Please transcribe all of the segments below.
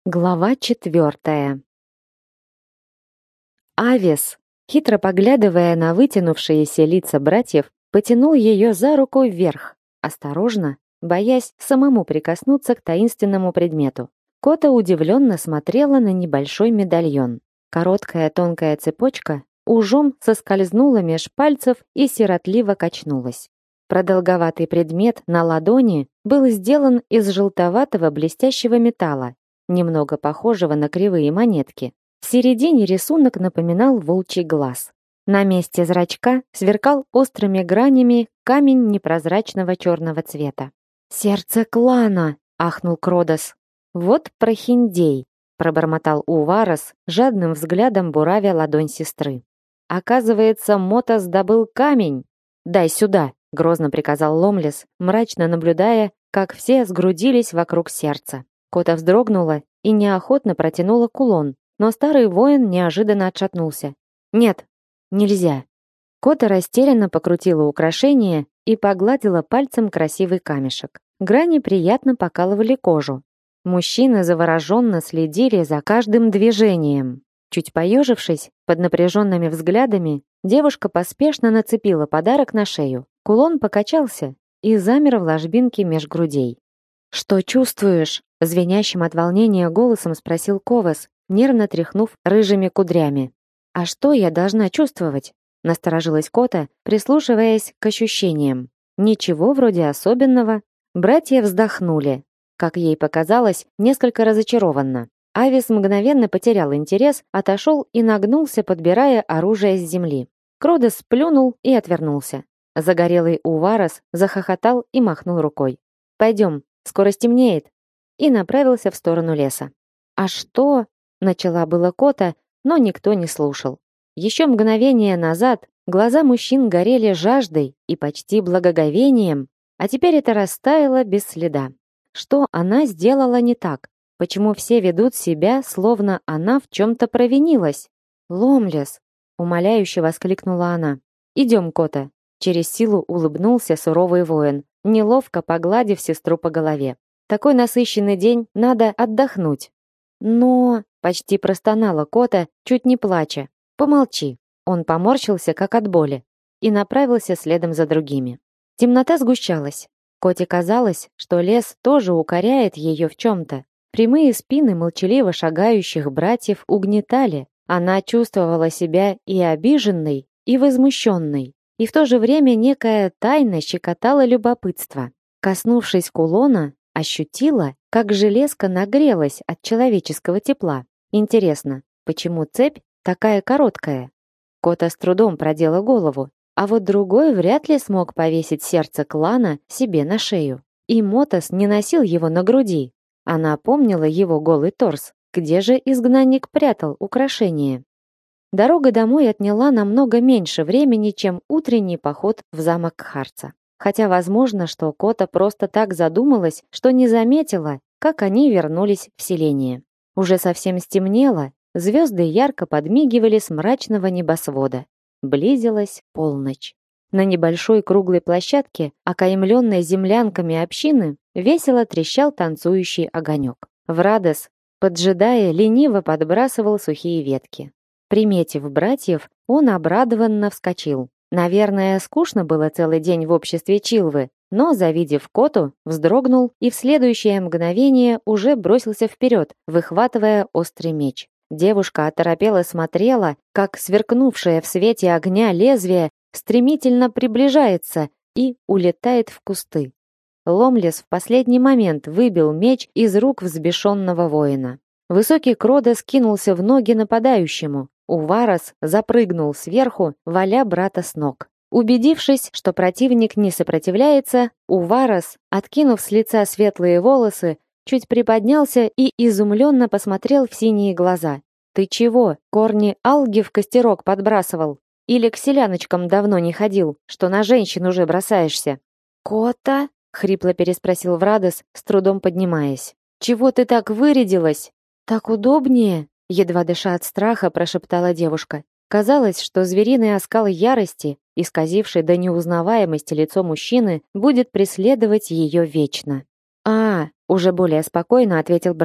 Глава 4. Авес, хитро поглядывая на вытянувшиеся лица братьев, потянул ее за руку вверх, осторожно, боясь самому прикоснуться к таинственному предмету. Кота удивленно смотрела на небольшой медальон. Короткая тонкая цепочка ужом соскользнула меж пальцев и сиротливо качнулась. Продолговатый предмет на ладони был сделан из желтоватого блестящего металла, немного похожего на кривые монетки. В середине рисунок напоминал волчий глаз. На месте зрачка сверкал острыми гранями камень непрозрачного черного цвета. «Сердце клана!» — ахнул Кродос. «Вот прохиндей!» — пробормотал Уварос, жадным взглядом буравя ладонь сестры. «Оказывается, Мотос добыл камень! Дай сюда!» — грозно приказал Ломлес, мрачно наблюдая, как все сгрудились вокруг сердца. Кота вздрогнула и неохотно протянула кулон, но старый воин неожиданно отшатнулся. «Нет, нельзя». Кота растерянно покрутила украшение и погладила пальцем красивый камешек. Грани приятно покалывали кожу. Мужчины завороженно следили за каждым движением. Чуть поежившись под напряженными взглядами, девушка поспешно нацепила подарок на шею. Кулон покачался и замер в ложбинке меж грудей. «Что чувствуешь?» — звенящим от волнения голосом спросил Ковас, нервно тряхнув рыжими кудрями. «А что я должна чувствовать?» — насторожилась Кота, прислушиваясь к ощущениям. «Ничего вроде особенного». Братья вздохнули. Как ей показалось, несколько разочарованно. Авис мгновенно потерял интерес, отошел и нагнулся, подбирая оружие с земли. Кродос сплюнул и отвернулся. Загорелый Уварос захохотал и махнул рукой. «Пойдем, скоро стемнеет», и направился в сторону леса. «А что?» — начала было Кота, но никто не слушал. Еще мгновение назад глаза мужчин горели жаждой и почти благоговением, а теперь это растаяло без следа. Что она сделала не так? Почему все ведут себя, словно она в чем-то провинилась? «Ломлес!» — умоляюще воскликнула она. «Идем, Кота!» — через силу улыбнулся суровый воин, неловко погладив сестру по голове. «Такой насыщенный день, надо отдохнуть». «Но...» — почти простонала Кота, чуть не плача. «Помолчи». Он поморщился, как от боли, и направился следом за другими. Темнота сгущалась. Коте казалось, что лес тоже укоряет ее в чем-то. Прямые спины молчаливо шагающих братьев угнетали. Она чувствовала себя и обиженной, и возмущенной. И в то же время некая тайна щекотала любопытство. Коснувшись кулона, ощутила, как железка нагрелась от человеческого тепла. Интересно, почему цепь такая короткая? Кота с трудом продела голову, а вот другой вряд ли смог повесить сердце клана себе на шею. И Мотос не носил его на груди. Она помнила его голый торс. Где же изгнанник прятал украшение? Дорога домой отняла намного меньше времени, чем утренний поход в замок Кхарца. Хотя возможно, что Кота просто так задумалась, что не заметила, как они вернулись в селение. Уже совсем стемнело, звезды ярко подмигивали с мрачного небосвода. Близилась полночь. На небольшой круглой площадке, окаймленной землянками общины, весело трещал танцующий огонек. Врадос, поджидая, лениво подбрасывал сухие ветки. Приметив братьев, он обрадованно вскочил. Наверное, скучно было целый день в обществе Чилвы, но, завидев Коту, вздрогнул и в следующее мгновение уже бросился вперед, выхватывая острый меч. Девушка оторопела смотрела, как сверкнувшее в свете огня лезвие стремительно приближается и улетает в кусты. Ломлес в последний момент выбил меч из рук взбешенного воина. Высокий Кродос кинулся в ноги нападающему. Уварос запрыгнул сверху, валя брата с ног. Убедившись, что противник не сопротивляется, Уварос, откинув с лица светлые волосы, чуть приподнялся и изумленно посмотрел в синие глаза. «Ты чего, корни алги в костерок подбрасывал? Или к селяночкам давно не ходил, что на женщин уже бросаешься?» «Кота?» — хрипло переспросил Врадос, с трудом поднимаясь. «Чего ты так вырядилась?» «Так удобнее», — едва дыша от страха, прошептала девушка. Казалось, что звериный оскал ярости, исказивший до неузнаваемости лицо мужчины, будет преследовать ее вечно. «А, уже более спокойно ответил брат.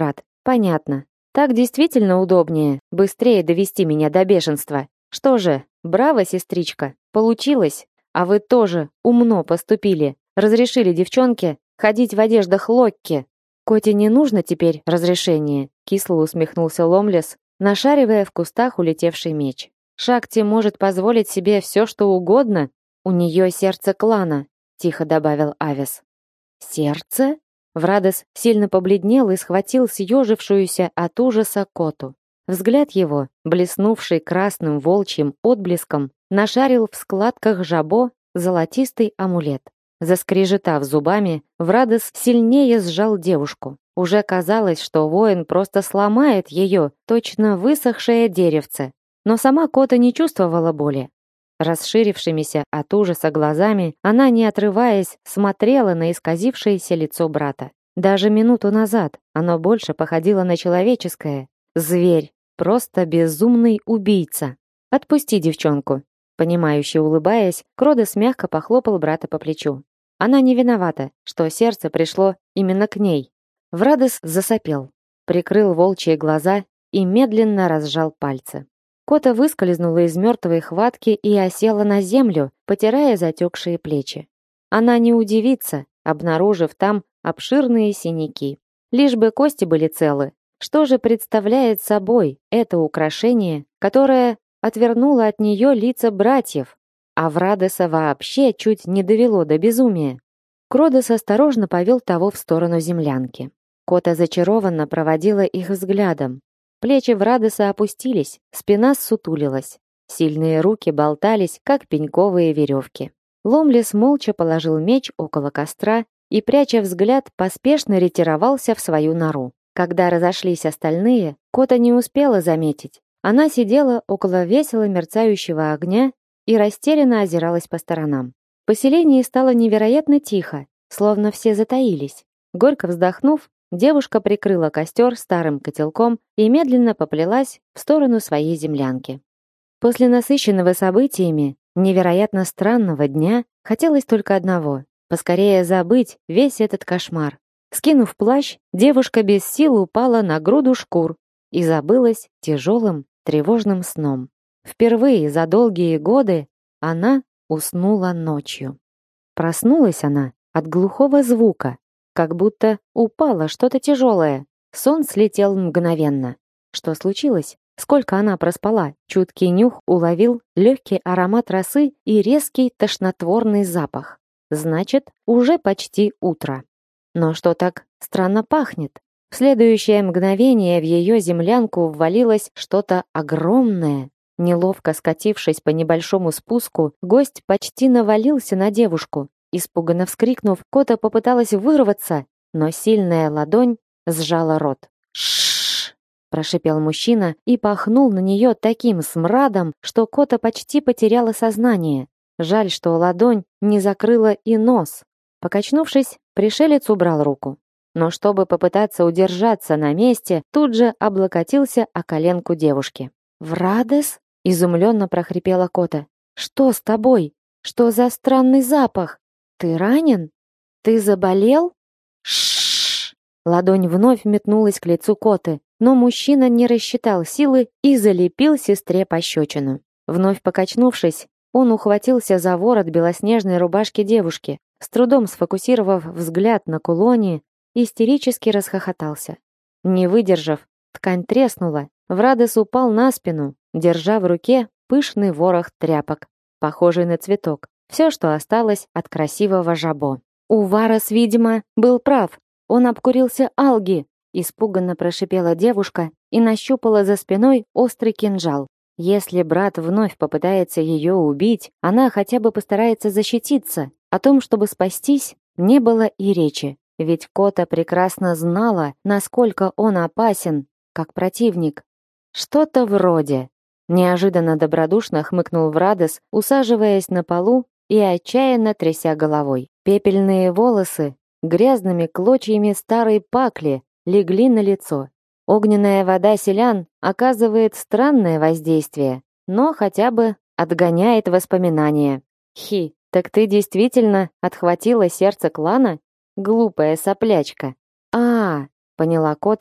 Понятно. Так действительно удобнее, быстрее довести меня до бешенства. Что же, браво, сестричка, получилось. А вы тоже умно поступили. Разрешили девчонке ходить в одеждах Локки. Коте не нужно теперь разрешение, кисло усмехнулся Ломлес, нашаривая в кустах улетевший меч. Шакти может позволить себе все, что угодно. У нее сердце клана, тихо добавил Авес. Сердце? Врадос сильно побледнел и схватил съежившуюся от ужаса Коту. Взгляд его, блеснувший красным волчьим отблеском, нашарил в складках жабо золотистый амулет. Заскрежетав зубами, Врадос сильнее сжал девушку. Уже казалось, что воин просто сломает ее, точно высохшее деревце. Но сама Кота не чувствовала боли. Расширившимися от ужаса глазами, она, не отрываясь, смотрела на исказившееся лицо брата. Даже минуту назад оно больше походило на человеческое. Зверь, просто безумный убийца. «Отпусти девчонку». Понимающе улыбаясь, Кродес мягко похлопал брата по плечу. Она не виновата, что сердце пришло именно к ней. Врадос засопел, прикрыл волчьи глаза и медленно разжал пальцы. Кота выскользнула из мертвой хватки и осела на землю, потирая затекшие плечи. Она не удивится, обнаружив там обширные синяки. Лишь бы кости были целы. Что же представляет собой это украшение, которое отвернуло от нее лица братьев, а Врадоса вообще чуть не довело до безумия? Кродос осторожно повел того в сторону землянки. Кота зачарованно проводила их взглядом. Плечи Врадоса опустились, спина ссутулилась. Сильные руки болтались, как пеньковые веревки. Ломлес молча положил меч около костра и, пряча взгляд, поспешно ретировался в свою нору. Когда разошлись остальные, Кота не успела заметить. Она сидела около весело мерцающего огня и растерянно озиралась по сторонам. В поселении стало невероятно тихо, словно все затаились. Горько вздохнув, девушка прикрыла костер старым котелком и медленно поплелась в сторону своей землянки. После насыщенного событиями, невероятно странного дня, хотелось только одного — поскорее забыть весь этот кошмар. Скинув плащ, девушка без сил упала на груду шкур и забылась тяжелым, тревожным сном. Впервые за долгие годы она уснула ночью. Проснулась она от глухого звука, как будто упало что-то тяжелое. Сон слетел мгновенно. Что случилось? Сколько она проспала? Чуткий нюх уловил легкий аромат росы и резкий тошнотворный запах. Значит, уже почти утро. Но что так странно пахнет? В следующее мгновение в ее землянку ввалилось что-то огромное. Неловко скатившись по небольшому спуску, гость почти навалился на девушку. Испуганно вскрикнув, Кота попыталась вырваться, но сильная ладонь сжала рот. «Ш-ш-ш!» – прошипел мужчина и пахнул на нее таким смрадом, что Кота почти потеряла сознание. Жаль, что ладонь не закрыла и нос. Покачнувшись, пришелец убрал руку. Но чтобы попытаться удержаться на месте, тут же облокотился о коленку девушки. «Врадес?» – изумленно прохрипела Кота. «Что с тобой? Что за странный запах? Ты ранен? Ты заболел?» Шш! Ладонь вновь метнулась к лицу Коты, но мужчина не рассчитал силы и залепил сестре пощечину. Вновь покачнувшись, он ухватился за ворот белоснежной рубашки девушки, с трудом сфокусировав взгляд на кулоне, истерически расхохотался. Не выдержав, ткань треснула, Врадос упал на спину, держа в руке пышный ворох тряпок, похожий на цветок. Все, что осталось от красивого жабо. Уварос, видимо, был прав. Он обкурился алги, испуганно прошипела девушка и нащупала за спиной острый кинжал. Если брат вновь попытается ее убить, она хотя бы постарается защититься. О том, чтобы спастись, не было и речи. Ведь Кота прекрасно знала, насколько он опасен, как противник. Что-то вроде. Неожиданно добродушно хмыкнул Врадос, усаживаясь на полу и отчаянно тряся головой. Пепельные волосы грязными клочьями старой пакли легли на лицо. Огненная вода селян оказывает странное воздействие, но хотя бы отгоняет воспоминания. Хи, так ты действительно отхватила сердце клана? Глупая соплячка. Поняла Кота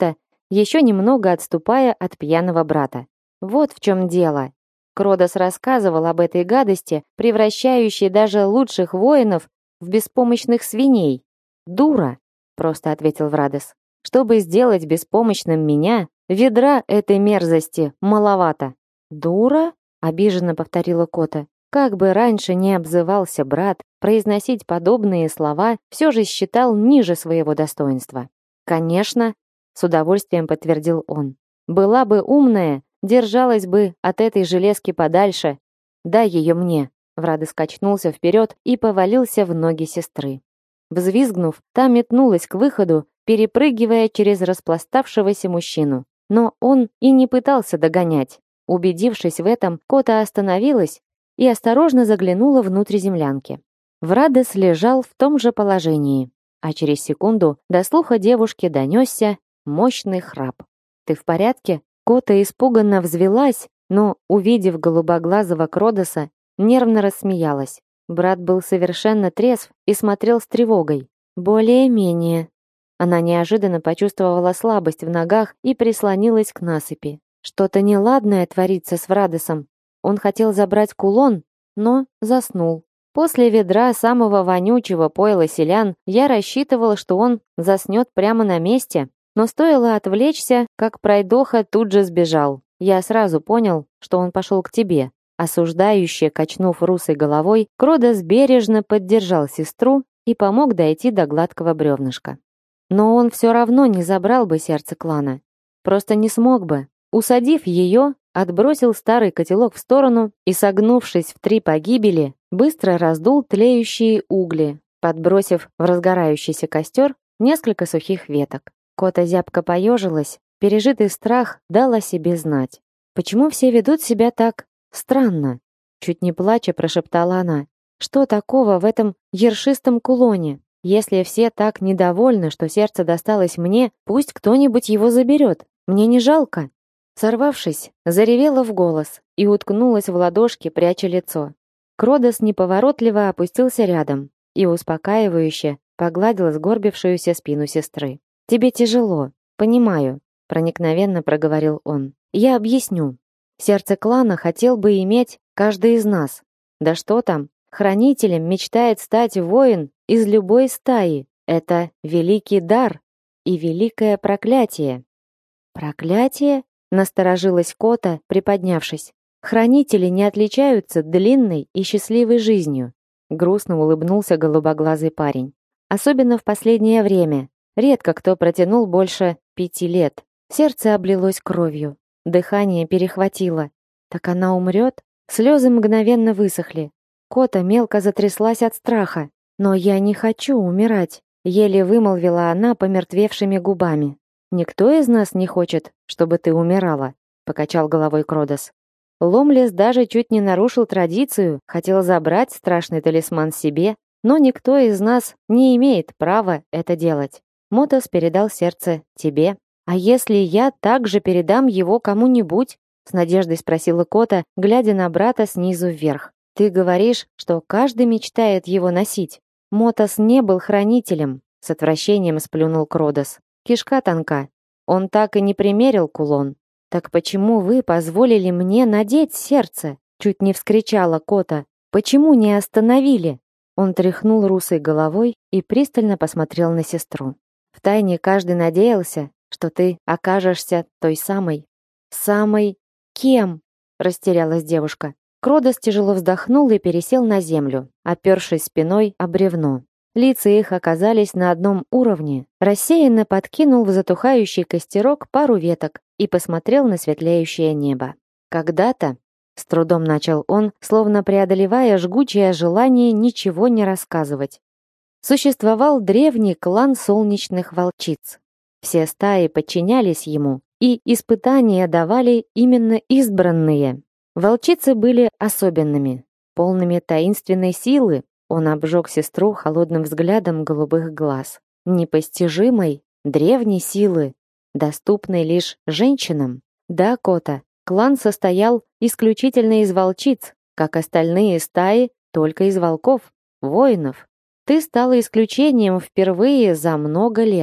еще немного отступая от пьяного брата. Вот в чем дело. Кродос рассказывал об этой гадости, превращающей даже лучших воинов в беспомощных свиней. «Дура», — просто ответил Врадес. «Чтобы сделать беспомощным меня, ведра этой мерзости маловато». «Дура?» — обиженно повторила Кота. Как бы раньше не обзывался брат, произносить подобные слова все же считал ниже своего достоинства. «Конечно», — с удовольствием подтвердил он. «Была бы умная, держалась бы от этой железки подальше. Дай ее мне». Врадес качнулся вперед и повалился в ноги сестры. Взвизгнув, та метнулась к выходу, перепрыгивая через распластавшегося мужчину. Но он и не пытался догонять. Убедившись в этом, Кота остановилась и осторожно заглянула внутрь землянки. Врадес лежал в том же положении, а через секунду до слуха девушки донесся мощный храп. «Ты в порядке?» Кота испуганно взвилась, но, увидев голубоглазого Кродоса, нервно рассмеялась. Брат был совершенно трезв и смотрел с тревогой. «Более-менее». Она неожиданно почувствовала слабость в ногах и прислонилась к насыпи. Что-то неладное творится с Врадесом. Он хотел забрать кулон, но заснул. После ведра самого вонючего пойла селян я рассчитывала, что он заснет прямо на месте, но стоило отвлечься, как пройдоха тут же сбежал. Я сразу понял, что он пошел к тебе. Осуждающе качнув русой головой, Кродос бережно поддержал сестру и помог дойти до гладкого бревнышка. Но он все равно не забрал бы сердце клана. Просто не смог бы. Усадив ее, отбросил старый котелок в сторону и, согнувшись в 3 погибели, быстро раздул тлеющие угли, подбросив в разгорающийся костер несколько сухих веток. Кота зябко поежилась, пережитый страх дал о себе знать. «Почему все ведут себя так странно?» Чуть не плача прошептала она. «Что такого в этом ершистом кулоне? Если все так недовольны, что сердце досталось мне, пусть кто-нибудь его заберет. Мне не жалко». Сорвавшись, заревела в голос и уткнулась в ладошки, пряча лицо. Кродос неповоротливо опустился рядом и успокаивающе погладил сгорбившуюся спину сестры. «Тебе тяжело, понимаю», — проникновенно проговорил он. «Я объясню. Сердце клана хотел бы иметь каждый из нас. Да что там, хранителем мечтает стать воин из любой стаи. Это великий дар и великое проклятие». «Проклятие?» — насторожилась Кота, приподнявшись. «Хранители не отличаются длинной и счастливой жизнью», — грустно улыбнулся голубоглазый парень. «Особенно в последнее время. Редко кто протянул больше 5 лет. Сердце облилось кровью, дыхание перехватило. Так она умрет? Слезы мгновенно высохли. Кота мелко затряслась от страха. «Но я не хочу умирать», — еле вымолвила она помертвевшими губами. «Никто из нас не хочет, чтобы ты умирала», — покачал головой Кродос. Ломлес даже чуть не нарушил традицию, хотел забрать страшный талисман себе, но никто из нас не имеет права это делать. Мотос передал сердце тебе. А если я также передам его кому-нибудь? С надеждой спросила Кота, глядя на брата снизу вверх. Ты говоришь, что каждый мечтает его носить. Мотос не был хранителем, с отвращением сплюнул Кродос. Кишка тонка. Он так и не примерил кулон. Так почему вы позволили мне надеть сердце? Чуть не вскричала Кота. Почему не остановили? Он тряхнул русой головой и пристально посмотрел на сестру. Втайне каждый надеялся, что ты окажешься той самой. Самой кем? Растерялась девушка. Кродос тяжело вздохнул и пересел на землю, опершись спиной о бревно. Лица их оказались на одном уровне. Рассеянно подкинул в затухающий костерок пару веток и посмотрел на светлеющее небо. Когда-то, с трудом начал он, словно преодолевая жгучее желание ничего не рассказывать, существовал древний клан солнечных волчиц. Все стаи подчинялись ему, и испытания давали именно избранные. Волчицы были особенными, полными таинственной силы. Он обжег сестру холодным взглядом голубых глаз. Непостижимой, древней силы, доступной лишь женщинам. Да, Кота, клан состоял исключительно из волчиц, как остальные стаи, только из волков, воинов. Ты стала исключением впервые за много лет.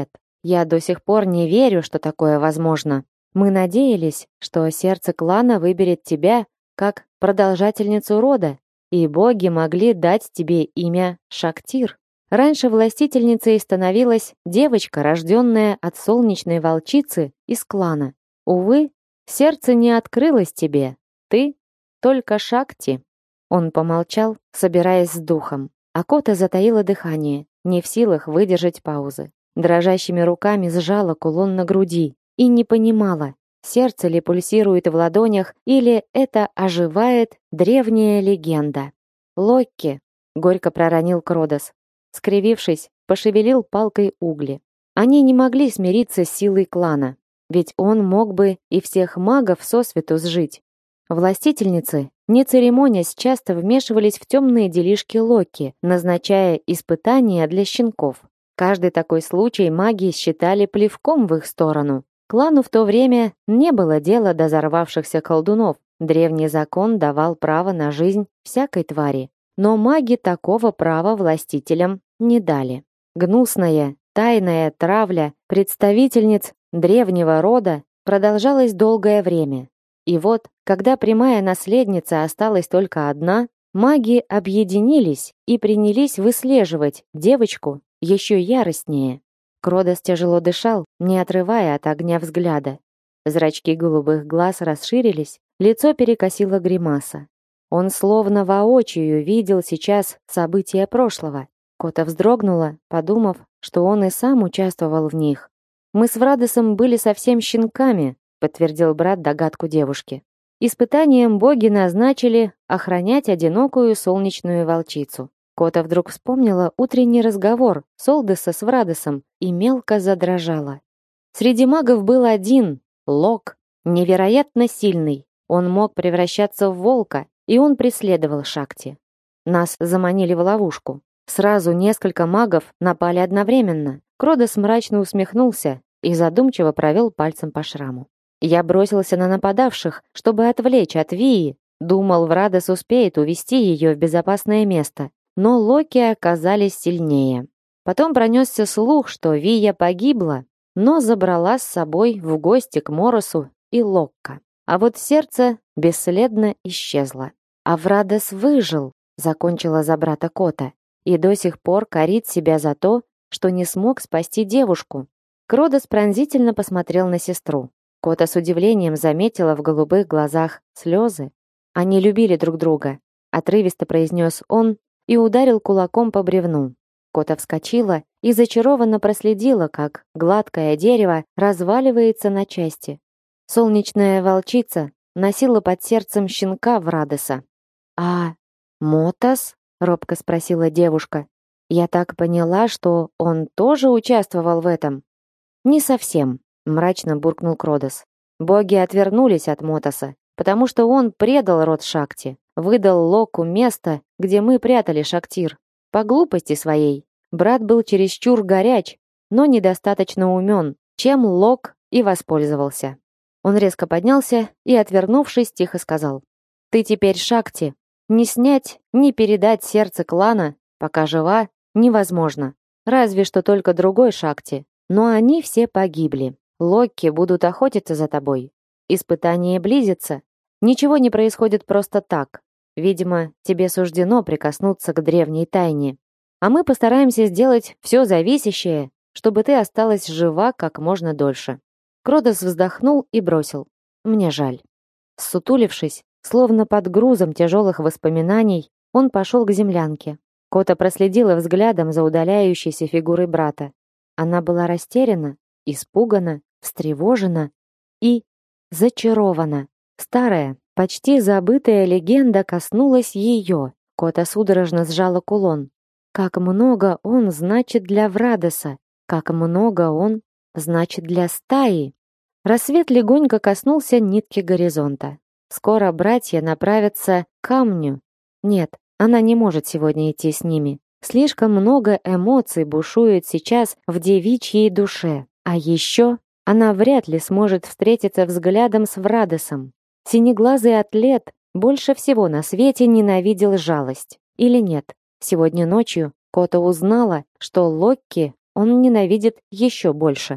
Я до сих пор не верю, что такое возможно. Мы надеялись, что сердце клана выберет тебя как продолжательницу рода, и боги могли дать тебе имя Шактир. Раньше властительницей становилась девочка, рожденная от солнечной волчицы из клана. Увы, сердце не открылось тебе. Ты только Шакти. Он помолчал, собираясь с духом. А Кота затаила дыхание, не в силах выдержать паузы. Дрожащими руками сжала кулон на груди и не понимала, сердце ли пульсирует в ладонях или это оживает древняя легенда. «Локки!» — горько проронил Кродос. Скривившись, пошевелил палкой угли. Они не могли смириться с силой клана, ведь он мог бы и всех магов сосвету сжить. Властительницы, не церемонясь, часто вмешивались в темные делишки Локи, назначая испытания для щенков. Каждый такой случай маги считали плевком в их сторону. Клану в то время не было дела до взорвавшихся колдунов. Древний закон давал право на жизнь всякой твари. Но маги такого права властителям не дали. Гнусная, тайная травля представительниц древнего рода продолжалась долгое время. И вот, когда прямая наследница осталась только одна, маги объединились и принялись выслеживать девочку еще яростнее. Кродос тяжело дышал, не отрывая от огня взгляда. Зрачки голубых глаз расширились, лицо перекосило гримаса. Он словно воочию видел сейчас события прошлого. Кота вздрогнула, подумав, что он и сам участвовал в них. «Мы с Врадосом были совсем щенками», подтвердил брат догадку девушки. Испытанием боги назначили охранять одинокую солнечную волчицу. Кота вдруг вспомнила утренний разговор Солдеса с Врадосом и мелко задрожала. Среди магов был один, Лок, невероятно сильный. Он мог превращаться в волка, и он преследовал Шакти. Нас заманили в ловушку. Сразу несколько магов напали одновременно. Кродос мрачно усмехнулся и задумчиво провел пальцем по шраму. Я бросился на нападавших, чтобы отвлечь от Вии. Думал, Врадос успеет увести ее в безопасное место. Но Локи оказались сильнее. Потом пронесся слух, что Вия погибла, но забрала с собой в гости к Моросу и Локка. А вот сердце бесследно исчезло. А Врадос выжил, закончила за брата Кота, и до сих пор корит себя за то, что не смог спасти девушку. Кродос пронзительно посмотрел на сестру. Кота с удивлением заметила в голубых глазах слезы. Они любили друг друга, отрывисто произнес он и ударил кулаком по бревну. Кота вскочила и зачарованно проследила, как гладкое дерево разваливается на части. Солнечная волчица носила под сердцем щенка Врадоса. «А Мотос?» — робко спросила девушка. «Я так поняла, что он тоже участвовал в этом?» «Не совсем», — мрачно буркнул Кродос. «Боги отвернулись от Мотоса, потому что он предал род Шакти, выдал Локу место, где мы прятали Шактир. По глупости своей. Брат был чересчур горяч, но недостаточно умен, чем Лок и воспользовался». Он резко поднялся и, отвернувшись, тихо сказал: «Ты теперь Шакти. Не снять, не передать сердце клана, пока жива, невозможно. Разве что только другой Шакти. Но они все погибли. Локки будут охотиться за тобой. Испытание близится. Ничего не происходит просто так. Видимо, тебе суждено прикоснуться к древней тайне. А мы постараемся сделать все зависящее, чтобы ты осталась жива как можно дольше». Кродос вздохнул и бросил: «Мне жаль». Ссутулившись, словно под грузом тяжелых воспоминаний, он пошел к землянке. Кота проследила взглядом за удаляющейся фигурой брата. Она была растеряна, испугана, встревожена и зачарована. Старая, почти забытая легенда коснулась ее. Кота судорожно сжала кулон. Как много он значит для Врадоса, как много он значит для стаи. Рассвет легонько коснулся нитки горизонта. Скоро братья направятся к камню. Нет, она не может сегодня идти с ними. Слишком много эмоций бушует сейчас в девичьей душе. А еще она вряд ли сможет встретиться взглядом с Врадосом. Синеглазый атлет больше всего на свете ненавидел жалость. Или нет? Сегодня ночью Кота узнала, что Локки он ненавидит еще больше.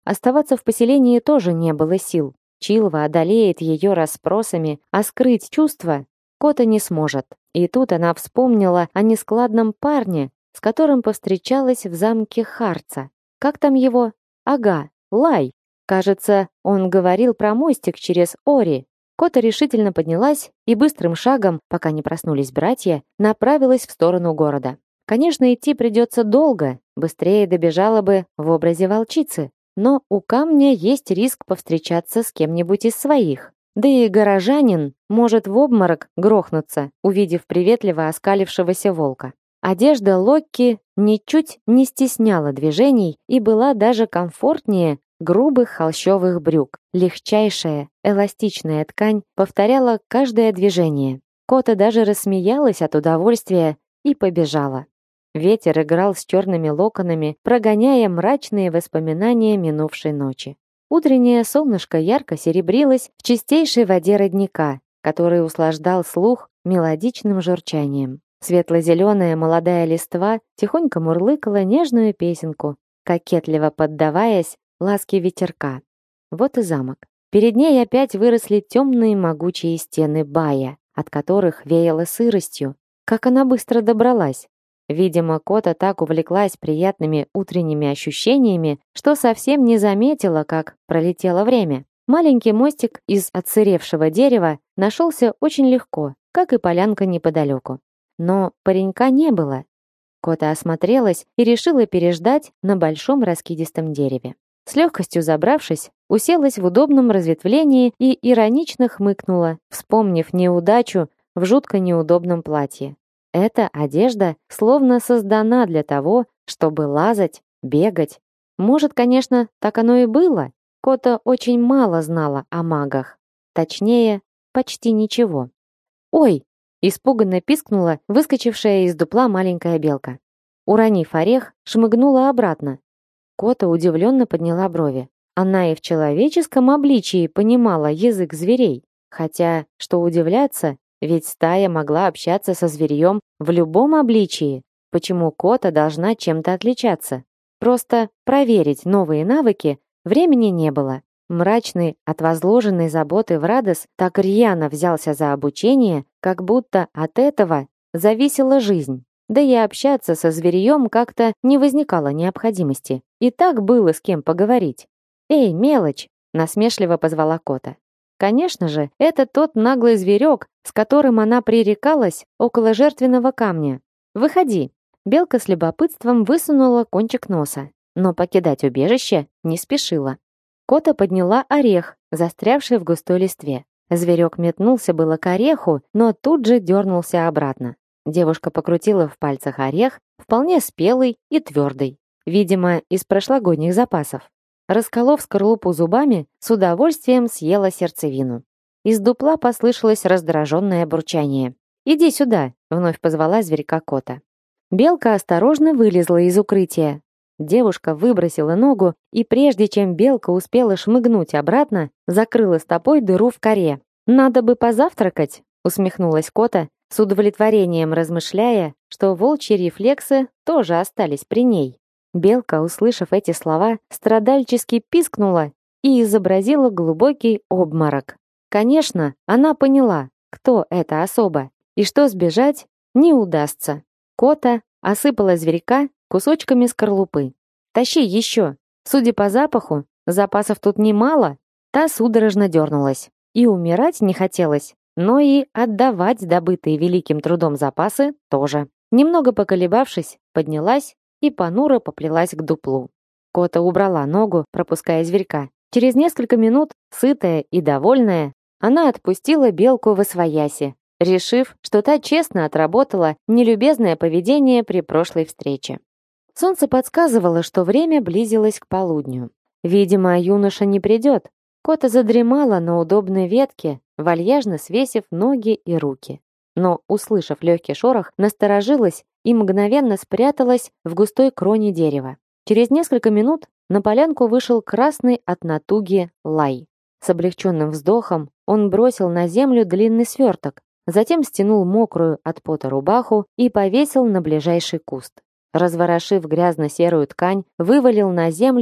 Оставаться в поселении тоже не было сил. Чилва одолеет ее расспросами, а скрыть чувства Кота не сможет. И тут она вспомнила о нескладном парне, с которым повстречалась в замке Харца. Как там его? Ага, Лай. Кажется, он говорил про мостик через Ори. Кота решительно поднялась и быстрым шагом, пока не проснулись братья, направилась в сторону города. Конечно, идти придется долго, быстрее добежала бы в образе волчицы, но у камня есть риск повстречаться с кем-нибудь из своих. Да и горожанин может в обморок грохнуться, увидев приветливо оскалившегося волка. Одежда Локки ничуть не стесняла движений и была даже комфортнее грубых холщовых брюк. Легчайшая, эластичная ткань повторяла каждое движение. Кота даже рассмеялась от удовольствия и побежала. Ветер играл с черными локонами, прогоняя мрачные воспоминания минувшей ночи. Утреннее солнышко ярко серебрилось в чистейшей воде родника, который услаждал слух мелодичным журчанием. Светло-зеленая молодая листва тихонько мурлыкала нежную песенку, кокетливо поддаваясь ласке ветерка. Вот и замок. Перед ней опять выросли темные могучие стены бая, от которых веяло сыростью. Как она быстро добралась! Видимо, Кота так увлеклась приятными утренними ощущениями, что совсем не заметила, как пролетело время. Маленький мостик из отсыревшего дерева нашелся очень легко, как и полянка неподалеку. Но паренька не было. Кота осмотрелась и решила переждать на большом раскидистом дереве. С легкостью забравшись, уселась в удобном разветвлении и иронично хмыкнула, вспомнив неудачу в жутко неудобном платье. Эта одежда словно создана для того, чтобы лазать, бегать. Может, конечно, так оно и было. Кота очень мало знала о магах. Точнее, почти ничего. «Ой!» — испуганно пискнула выскочившая из дупла маленькая белка. Уронив орех, шмыгнула обратно. Кота удивленно подняла брови. Она и в человеческом обличии понимала язык зверей. Хотя, что удивляться, ведь стая могла общаться со зверьем в любом обличии. Почему Кота должна чем-то отличаться? Просто проверить новые навыки времени не было. Мрачный от возложенной заботы Врадос так рьяно взялся за обучение, как будто от этого зависела жизнь. Да и общаться со зверьем как-то не возникало необходимости. И так было с кем поговорить. «Эй, мелочь!» — насмешливо позвала Кота. Конечно же, это тот наглый зверек, с которым она пререкалась около жертвенного камня. «Выходи!» Белка с любопытством высунула кончик носа, но покидать убежище не спешила. Кота подняла орех, застрявший в густой листве. Зверек метнулся было к ореху, но тут же дернулся обратно. Девушка покрутила в пальцах орех, вполне спелый и твердый, видимо, из прошлогодних запасов. Расколов скорлупу зубами, с удовольствием съела сердцевину. Из дупла послышалось раздраженное бурчание. «Иди сюда!» — вновь позвала зверька Кота. Белка осторожно вылезла из укрытия. Девушка выбросила ногу, и прежде чем белка успела шмыгнуть обратно, закрыла стопой дыру в коре. «Надо бы позавтракать!» — усмехнулась Кота, с удовлетворением размышляя, что волчьи рефлексы тоже остались при ней. Белка, услышав эти слова, страдальчески пискнула и изобразила глубокий обморок. Конечно, она поняла, кто эта особа, и что сбежать не удастся. Кота осыпала зверька кусочками скорлупы. «Тащи еще!» Судя по запаху, запасов тут немало. Та судорожно дернулась. И умирать не хотелось, но и отдавать добытые великим трудом запасы тоже. Немного поколебавшись, поднялась и понуро поплелась к дуплу. Кота убрала ногу, пропуская зверька. Через несколько минут, сытая и довольная, она отпустила белку восвояси, решив, что та честно отработала нелюбезное поведение при прошлой встрече. Солнце подсказывало, что время близилось к полудню. Видимо, юноша не придет. Кота задремала на удобной ветке, вальяжно свесив ноги и руки. Но, услышав легкий шорох, насторожилась и мгновенно спряталась в густой кроне дерева. Через несколько минут на полянку вышел красный от натуги Лай. С облегченным вздохом он бросил на землю длинный сверток, затем стянул мокрую от пота рубаху и повесил на ближайший куст. Разворошив грязно-серую ткань, вывалил на землю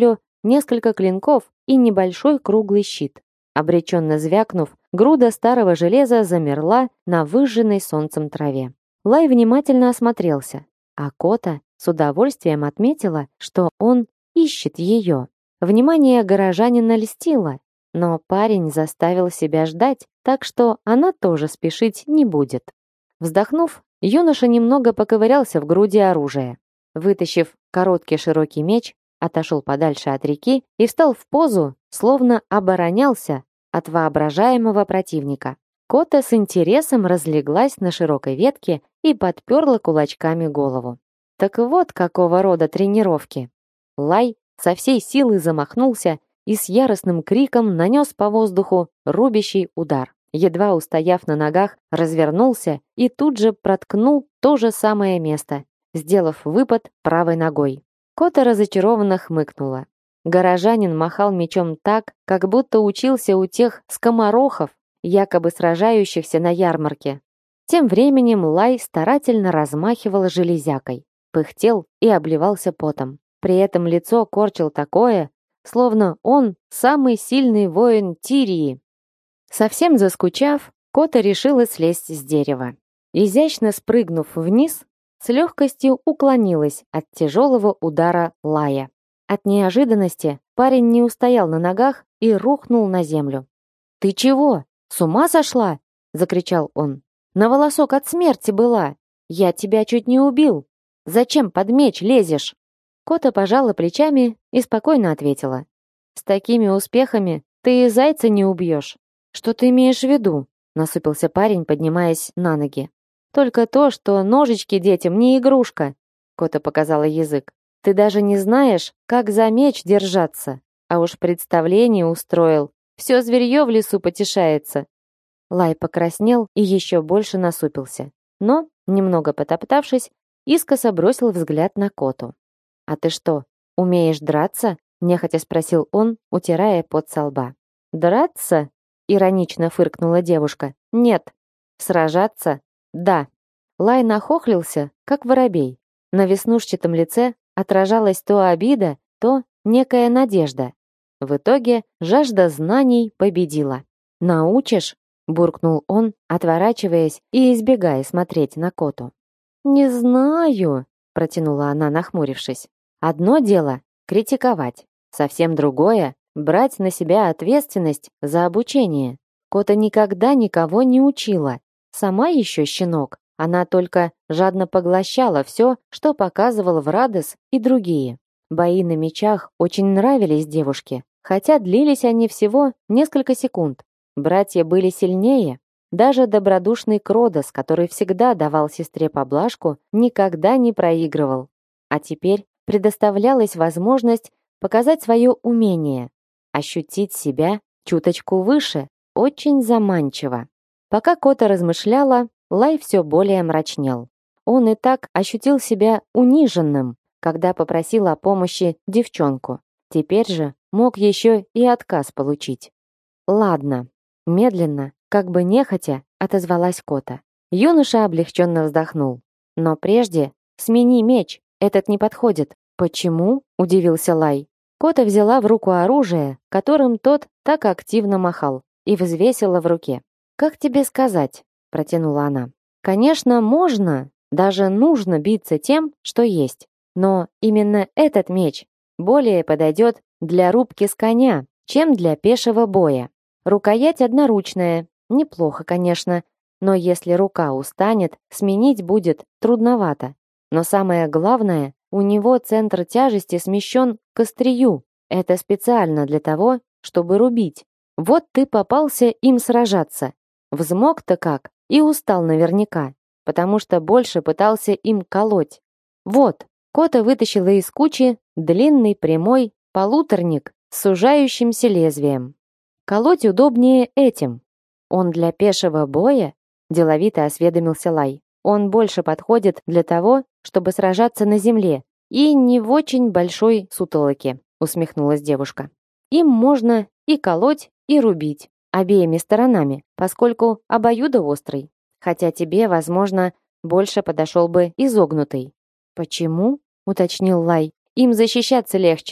несколько клинков и небольшой круглый щит. Обреченно звякнув, груда старого железа замерла на выжженной солнцем траве. Лай внимательно осмотрелся, а Кота с удовольствием отметила, что он ищет ее. Внимание горожанина льстило, но парень заставил себя ждать, так что она тоже спешить не будет. Вздохнув, юноша немного поковырялся в груди оружия. Вытащив короткий широкий меч, отошел подальше от реки и встал в позу, словно оборонялся от воображаемого противника. Кота с интересом разлеглась на широкой ветке и подперла кулачками голову. Так вот какого рода тренировки. Лай со всей силы замахнулся и с яростным криком нанес по воздуху рубящий удар. Едва устояв на ногах, развернулся и тут же проткнул то же самое место, сделав выпад правой ногой. Кота разочарованно хмыкнула. Горожанин махал мечом так, как будто учился у тех скоморохов, якобы сражающихся на ярмарке. Тем временем Лай старательно размахивал железякой, пыхтел и обливался потом. При этом лицо корчил такое, словно он самый сильный воин Тирии. Совсем заскучав, Кота решила слезть с дерева. Изящно спрыгнув вниз, с легкостью уклонилась от тяжелого удара Лая. От неожиданности парень не устоял на ногах и рухнул на землю. «Ты чего? С ума сошла?» — закричал он. «На волосок от смерти была! Я тебя чуть не убил! Зачем под меч лезешь?» Кота пожала плечами и спокойно ответила. «С такими успехами ты и зайца не убьешь». «Что ты имеешь в виду?» — насупился парень, поднимаясь на ноги. «Только то, что ножички детям не игрушка», — Кота показала язык. «Ты даже не знаешь, как за меч держаться, а уж представление устроил. Все зверье в лесу потешается». Лай покраснел и еще больше насупился. Но, немного потоптавшись, искоса бросил взгляд на Коту. «А ты что, умеешь драться?» — нехотя спросил он, утирая пот со лба. «Драться?» — иронично фыркнула девушка. «Нет. Сражаться? Да». Лай нахохлился, как воробей. На веснушчатом лице отражалась то обида, то некая надежда. В итоге жажда знаний победила. «Научишь?» — буркнул он, отворачиваясь и избегая смотреть на Коту. «Не знаю», — протянула она, нахмурившись. «Одно дело — критиковать, совсем другое — брать на себя ответственность за обучение. Кота никогда никого не учила. Сама еще щенок. Она только жадно поглощала все, что показывал Врадес и другие. Бои на мечах очень нравились девушке, хотя длились они всего несколько секунд. Братья были сильнее. Даже добродушный Кродос, который всегда давал сестре поблажку, никогда не проигрывал. А теперь предоставлялась возможность показать свое умение, ощутить себя чуточку выше, очень заманчиво. Пока Кота размышляла, Лай все более мрачнел. Он и так ощутил себя униженным, когда попросил о помощи девчонку. Теперь же мог еще и отказ получить. «Ладно», — медленно, как бы нехотя, отозвалась Кота. Юноша облегченно вздохнул. «Но прежде смени меч, этот не подходит». «Почему?» — удивился Лай. Кота взяла в руку оружие, которым тот так активно махал, и взвесила в руке. «Как тебе сказать?» — протянула она. «Конечно, можно, даже нужно биться тем, что есть. Но именно этот меч более подойдет для рубки с коня, чем для пешего боя. Рукоять одноручная, неплохо, конечно, но если рука устанет, сменить будет трудновато. Но самое главное, у него центр тяжести смещен к острию. Это специально для того, чтобы рубить. Вот ты попался им сражаться. Взмок-то как, и устал наверняка, потому что больше пытался им колоть. Вот, Кота вытащила из кучи длинный прямой полуторник с сужающимся лезвием. Колоть удобнее этим. Он для пешего боя? Деловито осведомился Лай. Он больше подходит для того, чтобы сражаться на земле, и не в очень большой сутолоке, усмехнулась девушка. Им можно и колоть, и рубить обеими сторонами, поскольку обоюдоострый. Хотя тебе, возможно, больше подошел бы изогнутый. Почему? Уточнил Лай. Им защищаться легче.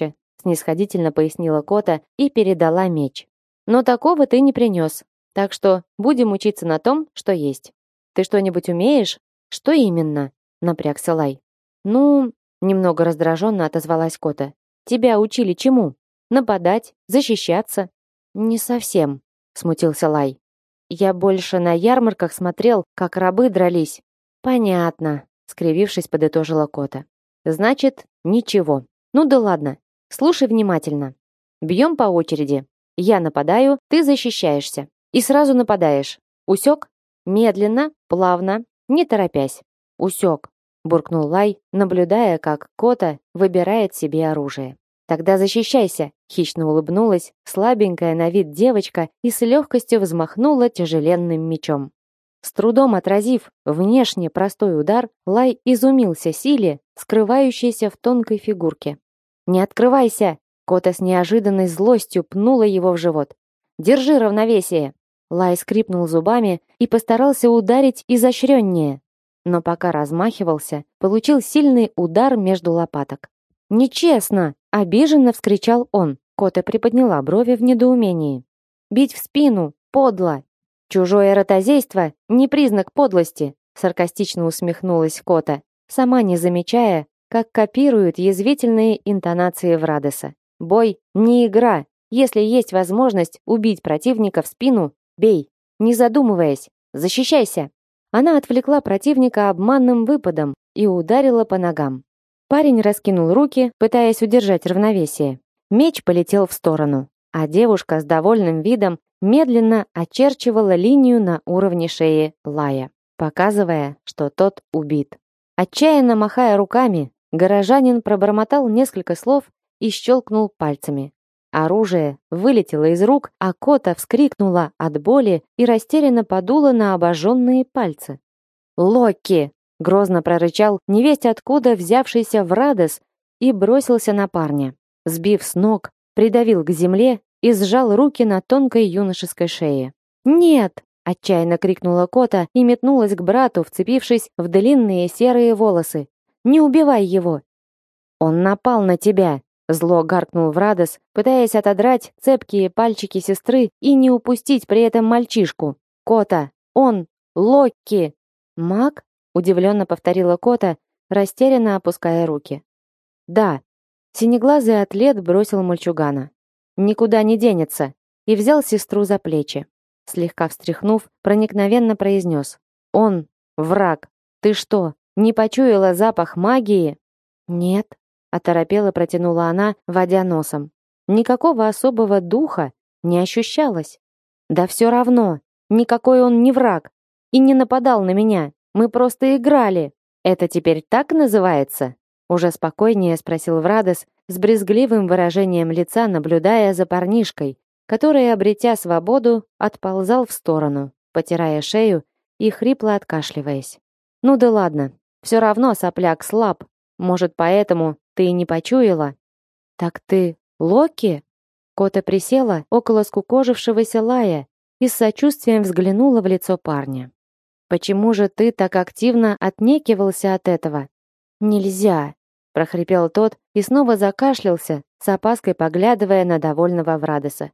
снисходительно пояснила Кота и передала меч. Но такого ты не принес. Так что будем учиться на том, что есть. Ты что-нибудь умеешь? Что именно? Напрягся Лай. Ну, немного раздраженно отозвалась Кота. Тебя учили чему? Нападать, защищаться? Не совсем, смутился Лай. Я больше на ярмарках смотрел, как рабы дрались. Понятно, скривившись, подытожила Кота. Значит, ничего. Ну да ладно. Слушай внимательно. Бьем по очереди. Я нападаю, ты защищаешься. И сразу нападаешь. Усек? Медленно, плавно, не торопясь. Усек, буркнул Лай, наблюдая, как Кота выбирает себе оружие. Тогда защищайся, хищно улыбнулась слабенькая на вид девочка и с легкостью взмахнула тяжеленным мечом. С трудом отразив внешне простой удар, Лай изумился силе, скрывающейся в тонкой фигурке. «Не открывайся!» Кота с неожиданной злостью пнула его в живот. «Держи равновесие!» Лай скрипнул зубами и постарался ударить изощреннее, но пока размахивался, получил сильный удар между лопаток. «Нечестно!» — обиженно вскричал он. Кота приподняла брови в недоумении. «Бить в спину! Подло!» «Чужое ротозейство — не признак подлости!» — саркастично усмехнулась Кота, сама не замечая, как копирует язвительные интонации Врадеса. «Бой — не игра! Если есть возможность убить противника в спину, бей, не задумываясь, защищайся!» Она отвлекла противника обманным выпадом и ударила по ногам. Парень раскинул руки, пытаясь удержать равновесие. Меч полетел в сторону, а девушка с довольным видом медленно очерчивала линию на уровне шеи Лая, показывая, что тот убит. Отчаянно махая руками, горожанин пробормотал несколько слов и щелкнул пальцами. Оружие вылетело из рук, а Кота вскрикнула от боли и растерянно подула на обожженные пальцы. «Локи!» — грозно прорычал невесть откуда взявшийся Врадес и бросился на парня. Сбив с ног, придавил к земле и сжал руки на тонкой юношеской шее. «Нет!» — отчаянно крикнула Кота и метнулась к брату, вцепившись в длинные серые волосы. «Не убивай его!» «Он напал на тебя!» Зло гаркнул Врадес, пытаясь отодрать цепкие пальчики сестры и не упустить при этом мальчишку. «Кота! Он! Локки!» «Маг?» — удивленно повторила Кота, растерянно опуская руки. «Да». Синеглазый атлет бросил мальчугана. «Никуда не денется!» И взял сестру за плечи. Слегка встряхнув, проникновенно произнес. «Он враг! Ты что, не почуяла запах магии?» «Нет», оторопела протянула она, водя носом. Никакого особого духа не ощущалось. Да все равно, никакой он не враг и не нападал на меня. Мы просто играли. Это теперь так называется? Уже спокойнее спросил Врадес с брезгливым выражением лица, наблюдая за парнишкой, который, обретя свободу, отползал в сторону, потирая шею и хрипло откашливаясь. Ну да ладно, все равно сопляк слаб. Может, поэтому ты и не почуяла? Так ты Локи? Кота присела около скукожившегося Лая и с сочувствием взглянула в лицо парня. Почему же ты так активно отнекивался от этого? Нельзя, прохрипел тот и снова закашлялся, с опаской поглядывая на довольного Врадеса.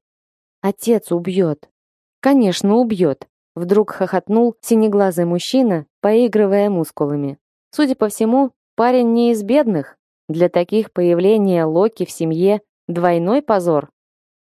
Отец убьет. Конечно, убьет. Вдруг хохотнул синеглазый мужчина, поигрывая мускулами. Судя по всему, парень не из бедных. Для таких появление Локи в семье двойной позор.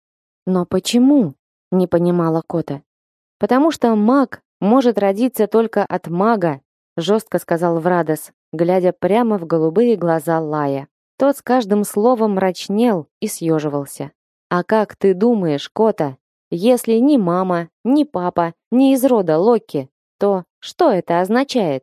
Но почему? Не понимала Кота. Потому что маг может родиться только от мага, жестко сказал Врадес, глядя прямо в голубые глаза Лая. Тот с каждым словом мрачнел и съеживался. А как ты думаешь, Кота, если ни мама, ни папа не из рода Локи, то что это означает?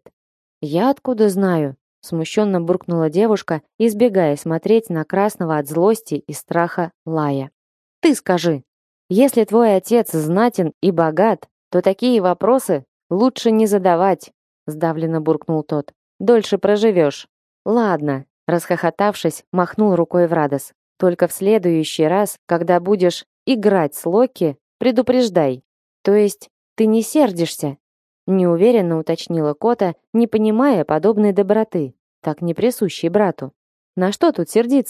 Я откуда знаю? Смущенно буркнула девушка, избегая смотреть на красного от злости и страха Лая. Ты скажи, если твой отец знатен и богат, то такие вопросы лучше не задавать, сдавленно буркнул тот. Дольше проживешь. Ладно, расхохотавшись, махнул рукой Врадес. Только в следующий раз, когда будешь играть с Локи, предупреждай. То есть ты не сердишься? Неуверенно уточнила Кота, не понимая подобной доброты, так не присущей брату. На что тут сердиться?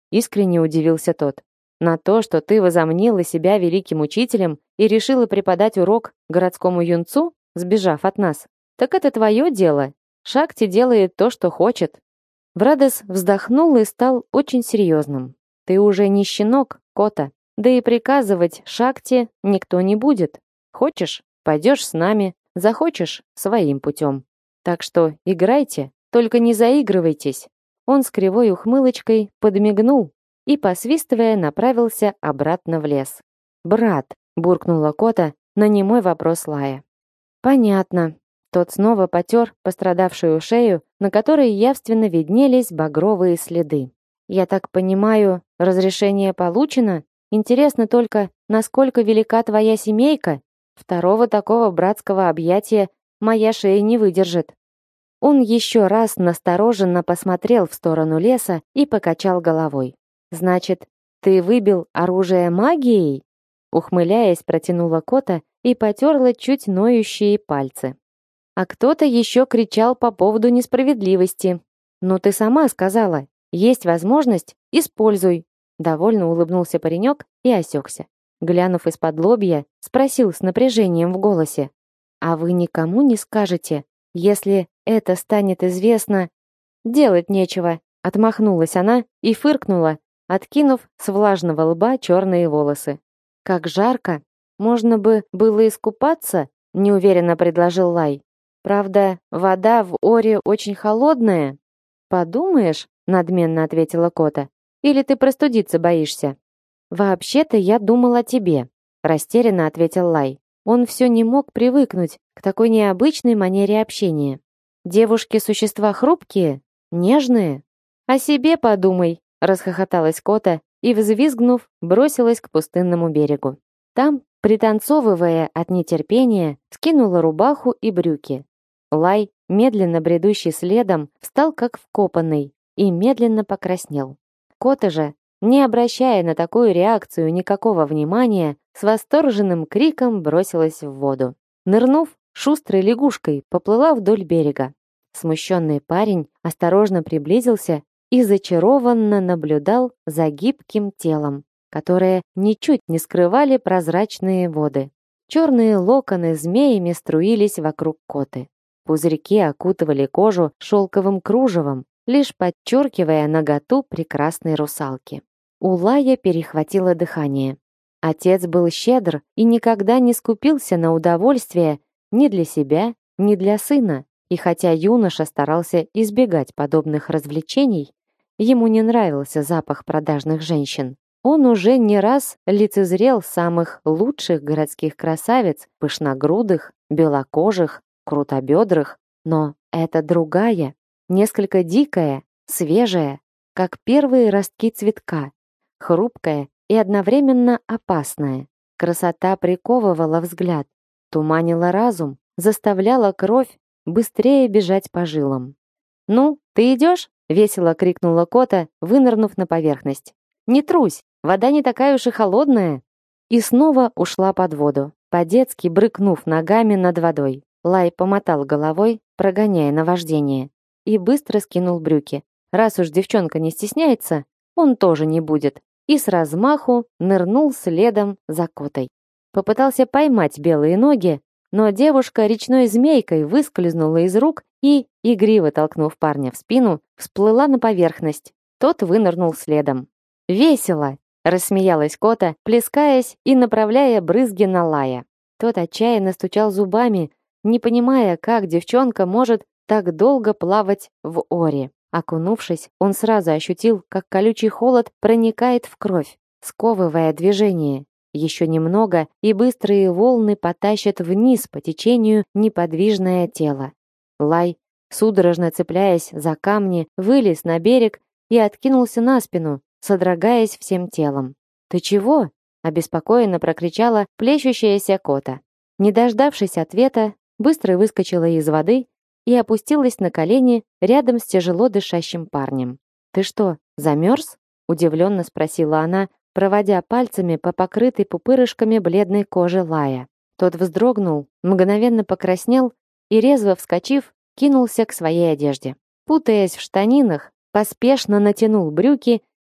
искренне удивился тот. На то, что ты возомнила себя великим учителем и решила преподать урок городскому юнцу, сбежав от нас. Так это твое дело. Шакти делает то, что хочет. Врадес вздохнул и стал очень серьезным. Ты уже не щенок, Кота. Да и приказывать Шакти никто не будет. Хочешь, пойдешь с нами, захочешь своим путем. Так что играйте, только не заигрывайтесь. Он с кривой ухмылочкой подмигнул и, посвистывая, направился обратно в лес. «Брат», — буркнула Кота на немой вопрос Лая. «Понятно». Тот снова потер пострадавшую шею, на которой явственно виднелись багровые следы. «Я так понимаю, разрешение получено? Интересно только, насколько велика твоя семейка? Второго такого братского объятия моя шея не выдержит». Он еще раз настороженно посмотрел в сторону леса и покачал головой. «Значит, ты выбил оружие магией?» Ухмыляясь, протянула Кота и потерла чуть ноющие пальцы. А кто-то еще кричал по поводу несправедливости. «Ну ты сама сказала, есть возможность, используй!» Довольно улыбнулся паренек и осекся. Глянув из-под лобья, спросил с напряжением в голосе. «А вы никому не скажете, если это станет известно?» «Делать нечего», — отмахнулась она и фыркнула, откинув с влажного лба черные волосы. «Как жарко! Можно бы было искупаться?» — неуверенно предложил Лай. «Правда, вода в Оре очень холодная». «Подумаешь», — надменно ответила Кота. «Или ты простудиться боишься?» «Вообще-то я думал о тебе», — растерянно ответил Лай. Он все не мог привыкнуть к такой необычной манере общения. «Девушки — существа хрупкие, нежные». «О себе подумай», — расхохоталась Кота и, взвизгнув, бросилась к пустынному берегу. Там, пританцовывая от нетерпения, скинула рубаху и брюки. Лай, медленно бредущий следом, встал как вкопанный и медленно покраснел. Кота же, не обращая на такую реакцию никакого внимания, с восторженным криком бросилась в воду. Нырнув, шустрой лягушкой поплыла вдоль берега. Смущенный парень осторожно приблизился и зачарованно наблюдал за гибким телом, которое ничуть не скрывали прозрачные воды. Черные локоны змеями струились вокруг Коты. Пузырьки окутывали кожу шелковым кружевом, лишь подчеркивая наготу прекрасной русалки. У Лая перехватило дыхание. Отец был щедр и никогда не скупился на удовольствие ни для себя, ни для сына. И хотя юноша старался избегать подобных развлечений, ему не нравился запах продажных женщин. Он уже не раз лицезрел самых лучших городских красавиц, пышногрудых, белокожих, крутобедрых, но это другая, несколько дикая, свежая, как первые ростки цветка, хрупкая и одновременно опасная. Красота приковывала взгляд, туманила разум, заставляла кровь быстрее бежать по жилам. «Ну, ты идешь?» — весело крикнула Кота, вынырнув на поверхность. «Не трусь, вода не такая уж и холодная!» И снова ушла под воду, по-детски брыкнув ногами над водой. Лай помотал головой, прогоняя наваждение, и быстро скинул брюки. Раз уж девчонка не стесняется, он тоже не будет. И с размаху нырнул следом за Котой. Попытался поймать белые ноги, но девушка речной змейкой выскользнула из рук и, игриво толкнув парня в спину, всплыла на поверхность. Тот вынырнул следом. «Весело!» — рассмеялась Кота, плескаясь и направляя брызги на Лая. Тот отчаянно стучал зубами, не понимая, как девчонка может так долго плавать в Оре. Окунувшись, он сразу ощутил, как колючий холод проникает в кровь, сковывая движение. Еще немного, и быстрые волны потащат вниз по течению неподвижное тело. Лай, судорожно цепляясь за камни, вылез на берег и откинулся на спину, содрогаясь всем телом. «Ты чего?» — обеспокоенно прокричала плещущаяся Кота. Не дождавшись ответа, быстро выскочила из воды и опустилась на колени рядом с тяжело дышащим парнем. «Ты что, замерз?» — удивленно спросила она, проводя пальцами по покрытой пупырышками бледной коже Лая. Тот вздрогнул, мгновенно покраснел и, резво вскочив, кинулся к своей одежде. Путаясь в штанинах, поспешно натянул брюки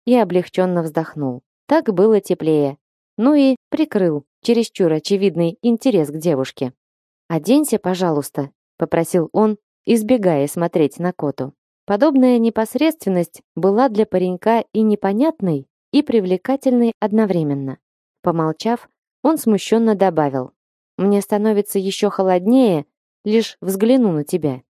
и облегченно вздохнул. Так было теплее. Ну и прикрыл чересчур очевидный интерес к девушке. «Оденься, пожалуйста», — попросил он, избегая смотреть на Коту. Подобная непосредственность была для паренька и непонятной, и привлекательной одновременно. Помолчав, он смущенно добавил: «Мне становится еще холоднее, лишь взгляну на тебя».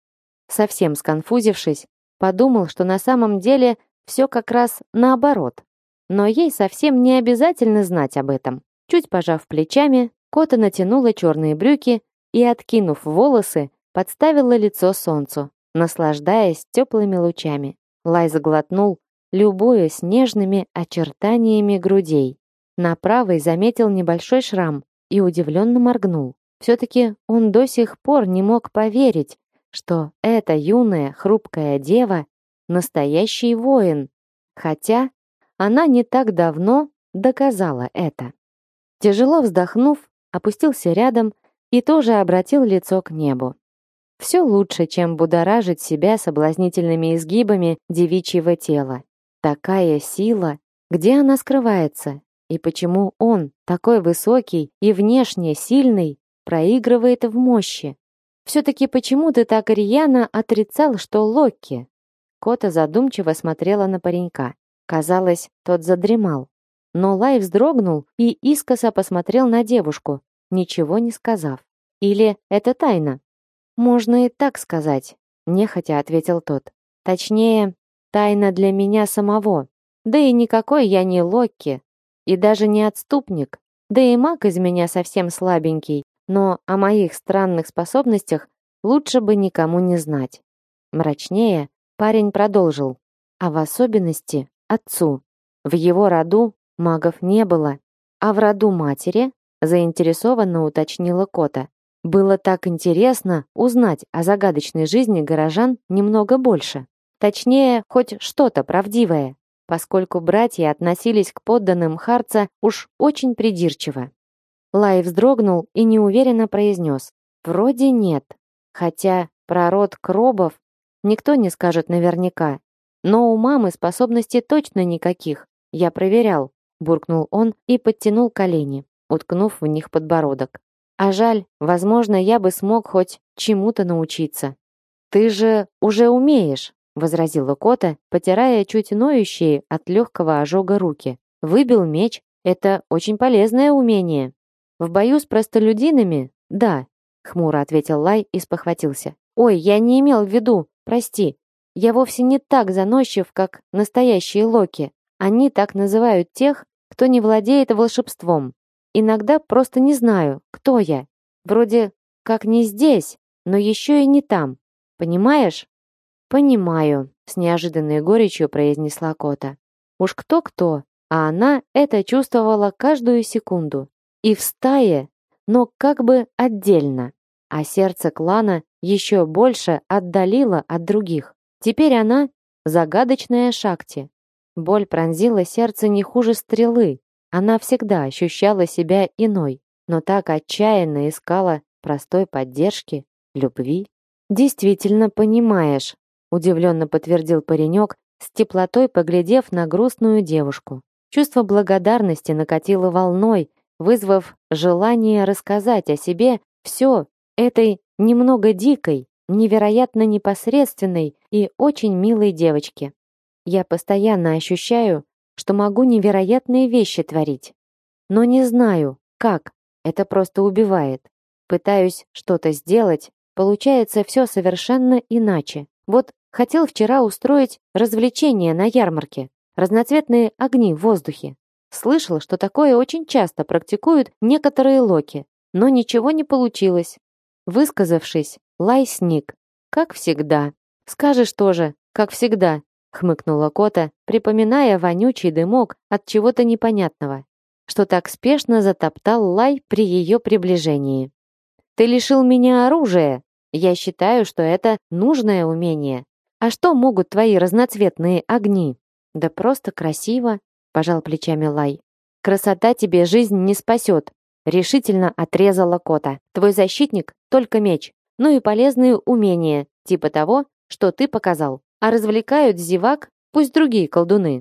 Совсем сконфузившись, подумал, что на самом деле все как раз наоборот. Но ей совсем не обязательно знать об этом. Чуть пожав плечами, Кота натянула черные брюки и, откинув волосы, подставила лицо солнцу, наслаждаясь теплыми лучами. Лай заглотнул, любуясь нежными очертаниями грудей. На правой заметил небольшой шрам и удивленно моргнул. Все-таки он до сих пор не мог поверить, что эта юная хрупкая дева — настоящий воин, хотя она не так давно доказала это. Тяжело вздохнув, опустился рядом и тоже обратил лицо к небу. Все лучше, чем будоражить себя соблазнительными изгибами девичьего тела. Такая сила, где она скрывается, и почему он, такой высокий и внешне сильный, проигрывает в мощи? Все-таки почему ты так рьяно отрицал, что Локи? Кота задумчиво смотрела на паренька. Казалось, тот задремал. Но Лай вздрогнул и искоса посмотрел на девушку, ничего не сказав. Или это тайна? Можно и так сказать, нехотя ответил тот. Точнее, тайна для меня самого. Да и никакой я не Локи, и даже не отступник. Да и маг из меня совсем слабенький, но о моих странных способностях лучше бы никому не знать. Мрачнее парень продолжил. А в особенности отцу. В его роду магов не было. А в роду матери, заинтересованно уточнила Кота. Было так интересно узнать о загадочной жизни горожан немного больше. Точнее, хоть что-то правдивое, поскольку братья относились к подданным Харца уж очень придирчиво. Лай вздрогнул и неуверенно произнес: «Вроде нет. Хотя про род Кробов никто не скажет наверняка. Но у мамы способностей точно никаких. Я проверял», — буркнул он и подтянул колени, уткнув в них подбородок. «А жаль, возможно, я бы смог хоть чему-то научиться». «Ты же уже умеешь», — возразила Кота, потирая чуть ноющие от легкого ожога руки. «Выбил меч — это очень полезное умение». «В бою с простолюдинами? Да», — хмуро ответил Лай и спохватился. «Ой, я не имел в виду, прости. Я вовсе не так заносчив, как настоящие Локи. Они так называют тех, кто не владеет волшебством. Иногда просто не знаю, кто я. Вроде как не здесь, но еще и не там. Понимаешь?» «Понимаю», — с неожиданной горечью произнесла Кота. Уж кто-кто, а она это чувствовала каждую секунду. И в стае, но как бы отдельно. А сердце клана еще больше отдалило от других. Теперь она загадочная Шакти. Боль пронзила сердце не хуже стрелы. Она всегда ощущала себя иной, но так отчаянно искала простой поддержки, любви. «Действительно понимаешь», — удивленно подтвердил паренек, с теплотой поглядев на грустную девушку. Чувство благодарности накатило волной, вызвав желание рассказать о себе все этой немного дикой, невероятно непосредственной и очень милой девочке. Я постоянно ощущаю, что могу невероятные вещи творить. Но не знаю, как, это просто убивает. Пытаюсь что-то сделать, получается все совершенно иначе. Вот хотел вчера устроить развлечение на ярмарке. Разноцветные огни в воздухе. Слышал, что такое очень часто практикуют некоторые Локи, но ничего не получилось. Высказавшись, Лай сник. Как всегда. Скажешь тоже, как всегда, хмыкнула Кота, припоминая вонючий дымок от чего-то непонятного, что так спешно затоптал Лай при ее приближении. Ты лишил меня оружия. Я считаю, что это нужное умение. А что могут твои разноцветные огни? Да просто красиво, пожал плечами Лай. Красота тебе жизнь не спасет, решительно отрезала Кота. Твой защитник только меч, ну и полезные умения, типа того, что ты показал. А развлекают зевак пусть другие колдуны.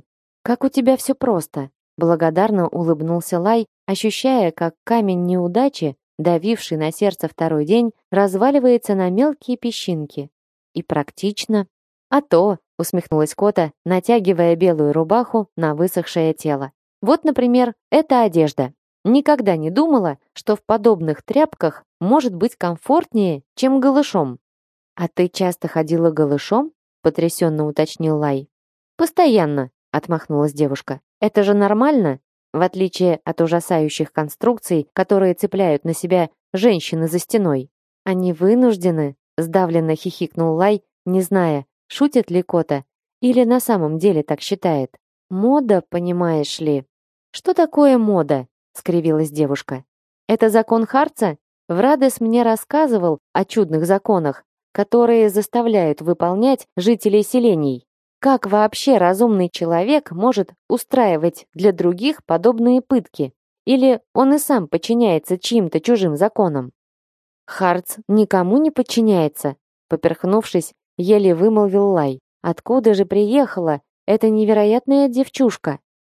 Как у тебя все просто. Благодарно улыбнулся Лай, ощущая, как камень неудачи, давивший на сердце второй день, разваливается на мелкие песчинки. И практично. А то, усмехнулась Кота, натягивая белую рубаху на высохшее тело. Вот, например, эта одежда. Никогда не думала, что в подобных тряпках может быть комфортнее, чем голышом. А ты часто ходила голышом? Потрясенно уточнил Лай. Постоянно, отмахнулась девушка. Это же нормально, в отличие от ужасающих конструкций, которые цепляют на себя женщины за стеной. Они вынуждены, сдавленно хихикнул Лай, не зная, шутит ли Кота или на самом деле так считает. Мода, понимаешь ли. Что такое мода? Скривилась девушка. Это закон Харца? Врадес мне рассказывал о чудных законах, которые заставляют выполнять жителей селений. Как вообще разумный человек может устраивать для других подобные пытки? Или он и сам подчиняется чьим-то чужим законам? Харц никому не подчиняется, поперхнувшись, еле вымолвил Лай. Откуда же приехала эта невероятная девчушка?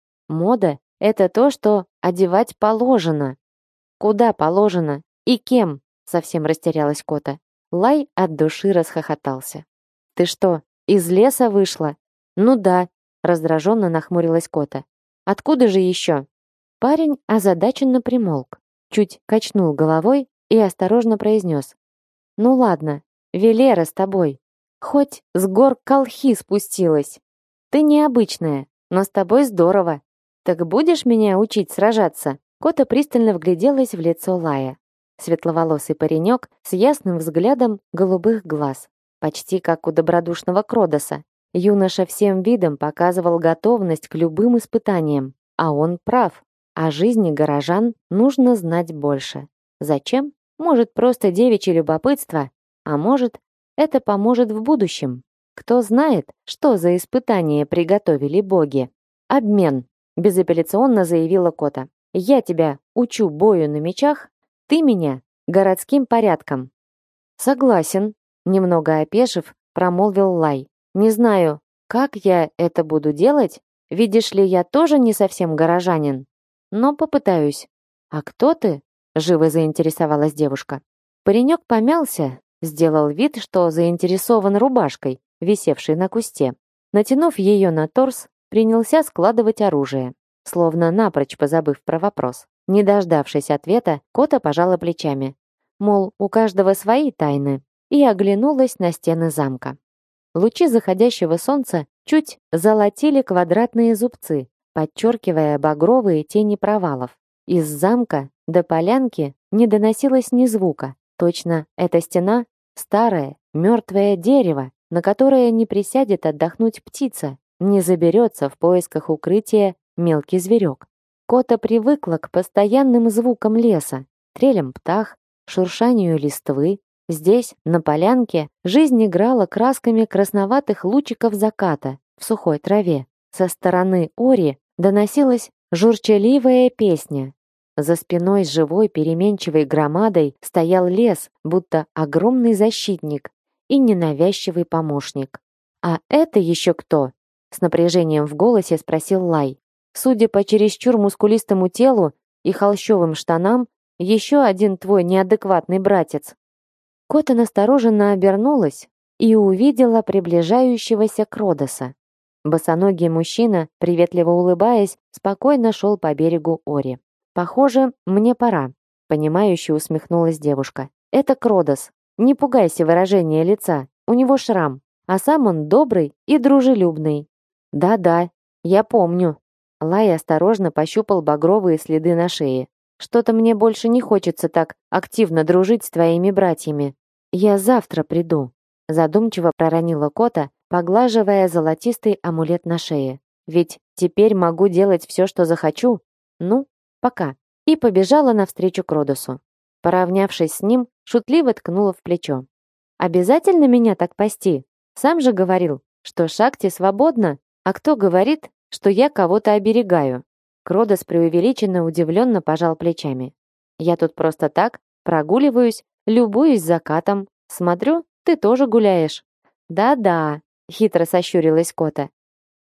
Мода — это то, что одевать положено. Куда положено? И кем? Совсем растерялась Кота. Лай от души расхохотался. Ты что, из леса вышла? Ну да, раздраженно нахмурилась Кота. Откуда же еще? Парень озадаченно примолк, чуть качнул головой и осторожно произнес. Ну ладно, Велера с тобой. Хоть с гор Колхи спустилась. Ты необычная, но с тобой здорово. Так будешь меня учить сражаться? Кота пристально вгляделась в лицо Лая. Светловолосый паренек с ясным взглядом голубых глаз, почти как у добродушного Кродоса. Юноша всем видом показывал готовность к любым испытаниям, а он прав. О жизни горожан нужно знать больше. Зачем? Может, просто девичье любопытство, а может, это поможет в будущем. Кто знает, что за испытания приготовили боги. Обмен, безапелляционно заявила Кота. Я тебя учу бою на мечах, ты меня городским порядком. Согласен, немного опешив, промолвил Лай. Не знаю, как я это буду делать. Видишь ли, я тоже не совсем горожанин, но попытаюсь. А кто ты? Живо заинтересовалась девушка. Паренек помялся, сделал вид, что заинтересован рубашкой, висевшей на кусте. Натянув ее на торс, принялся складывать оружие, словно напрочь позабыв про вопрос. Не дождавшись ответа, Кота пожала плечами. Мол, у каждого свои тайны, и оглянулась на стены замка. Лучи заходящего солнца чуть золотили квадратные зубцы, подчеркивая багровые тени провалов. Из замка до полянки не доносилось ни звука. Точно, эта стена — старое, мертвое дерево, на которое не присядет отдохнуть птица, не заберется в поисках укрытия мелкий зверек. Кота привыкла к постоянным звукам леса, трелям птах, шуршанию листвы. Здесь, на полянке, жизнь играла красками красноватых лучиков заката в сухой траве. Со стороны Ори доносилась журчаливая песня. За спиной с живой переменчивой громадой стоял лес, будто огромный защитник и ненавязчивый помощник. «А это еще кто?» — с напряжением в голосе спросил Лай. Судя по чересчур мускулистому телу и холщовым штанам, еще один твой неадекватный братец. Кота настороженно обернулась и увидела приближающегося Кродоса. Босоногий мужчина, приветливо улыбаясь, спокойно шел по берегу Ори. «Похоже, мне пора», — понимающе усмехнулась девушка. «Это Кродос. Не пугайся выражения лица, у него шрам, а сам он добрый и дружелюбный». «Да-да, я помню». Лай осторожно пощупал багровые следы на шее. «Что-то мне больше не хочется так активно дружить с твоими братьями. Я завтра приду», — задумчиво проронила Кота, поглаживая золотистый амулет на шее. «Ведь теперь могу делать все, что захочу. Ну, пока». И побежала навстречу Кродосу. Поравнявшись с ним, шутливо ткнула в плечо. «Обязательно меня так пасти? Сам же говорил, что Шакти свободна, а кто говорит, что я кого-то оберегаю?» Кродос преувеличенно удивленно пожал плечами. «Я тут просто так, прогуливаюсь, любуюсь закатом. Смотрю, ты тоже гуляешь». «Да-да», — хитро сощурилась Кота.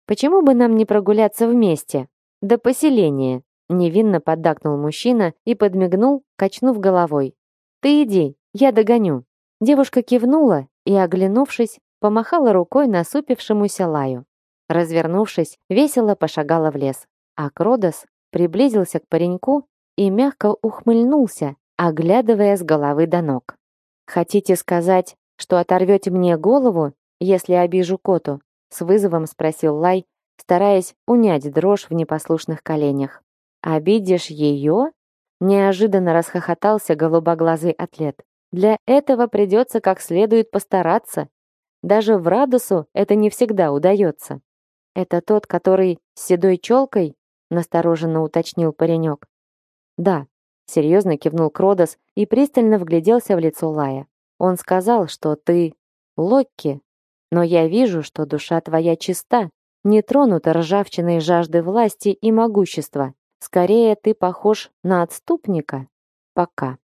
Почему бы нам не прогуляться вместе? До поселения. Невинно поддакнул мужчина и подмигнул, качнув головой. Ты иди, я догоню. Девушка кивнула и, оглянувшись, помахала рукой насупившемуся Лаю. Развернувшись, весело пошагала в лес. А Кродос приблизился к пареньку и мягко ухмыльнулся, оглядывая с головы до ног. «Хотите сказать, что оторвете мне голову, если обижу Коту?» С вызовом спросил Лай, стараясь унять дрожь в непослушных коленях. «Обидишь ее?» Неожиданно расхохотался голубоглазый атлет. «Для этого придется как следует постараться. Даже в Радосу это не всегда удается». «Это тот, который с седой челкой?» настороженно уточнил паренек. «Да», — серьезно кивнул Кродос и пристально вгляделся в лицо Лая. «Он сказал, что ты Локки, но я вижу, что душа твоя чиста, не тронута ржавчиной жажды власти и могущества. Скорее, ты похож на отступника. Пока».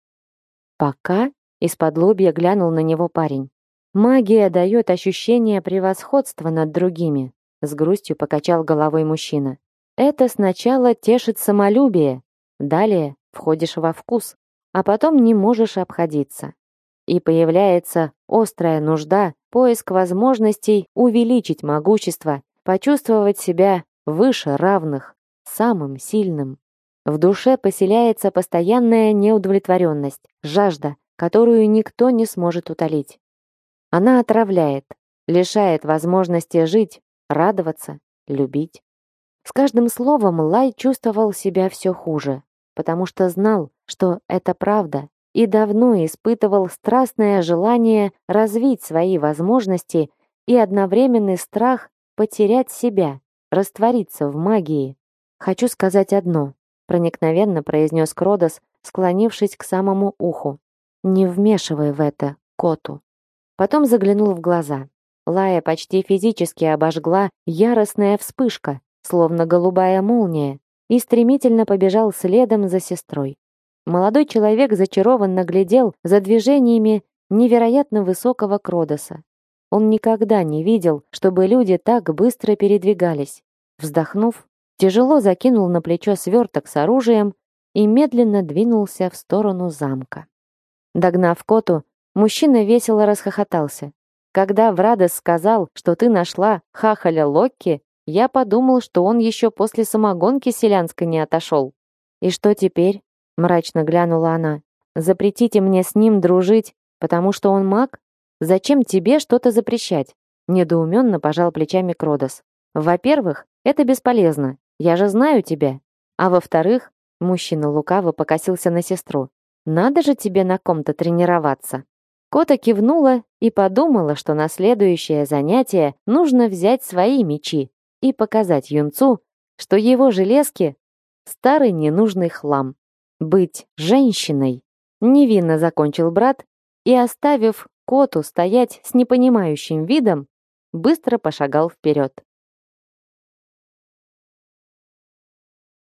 «Пока?» — из-под глянул на него парень. «Магия дает ощущение превосходства над другими», — с грустью покачал головой мужчина. «Это сначала тешит самолюбие, далее входишь во вкус, а потом не можешь обходиться. И появляется острая нужда, поиск возможностей увеличить могущество, почувствовать себя выше равных, самым сильным. В душе поселяется постоянная неудовлетворенность, жажда, которую никто не сможет утолить. Она отравляет, лишает возможности жить, радоваться, любить. С каждым словом Лай чувствовал себя все хуже, потому что знал, что это правда, и давно испытывал страстное желание развить свои возможности и одновременный страх потерять себя, раствориться в магии. «Хочу сказать одно», — проникновенно произнес Кродос, склонившись к самому уху. «Не вмешивай в это Коту». Потом заглянул в глаза. Лая почти физически обожгла яростная вспышка, словно голубая молния, и стремительно побежал следом за сестрой. Молодой человек зачарованно глядел за движениями невероятно высокого Кродоса. Он никогда не видел, чтобы люди так быстро передвигались. Вздохнув, тяжело закинул на плечо сверток с оружием и медленно двинулся в сторону замка. Догнав Коту, мужчина весело расхохотался. «Когда Врадос сказал, что ты нашла хахаля Локки, я подумал, что он еще после самогонки селянской не отошел». «И что теперь?» — мрачно глянула она. «Запретите мне с ним дружить, потому что он маг? Зачем тебе что-то запрещать?» Недоуменно пожал плечами Кродос. «Во-первых, это бесполезно, я же знаю тебя. А во-вторых, мужчина лукаво покосился на сестру. Надо же тебе на ком-то тренироваться». Кота кивнула и подумала, что на следующее занятие нужно взять свои мечи и показать юнцу, что его железки — старый ненужный хлам. «Быть женщиной», — невинно закончил брат и, оставив Коту стоять с непонимающим видом, быстро пошагал вперед.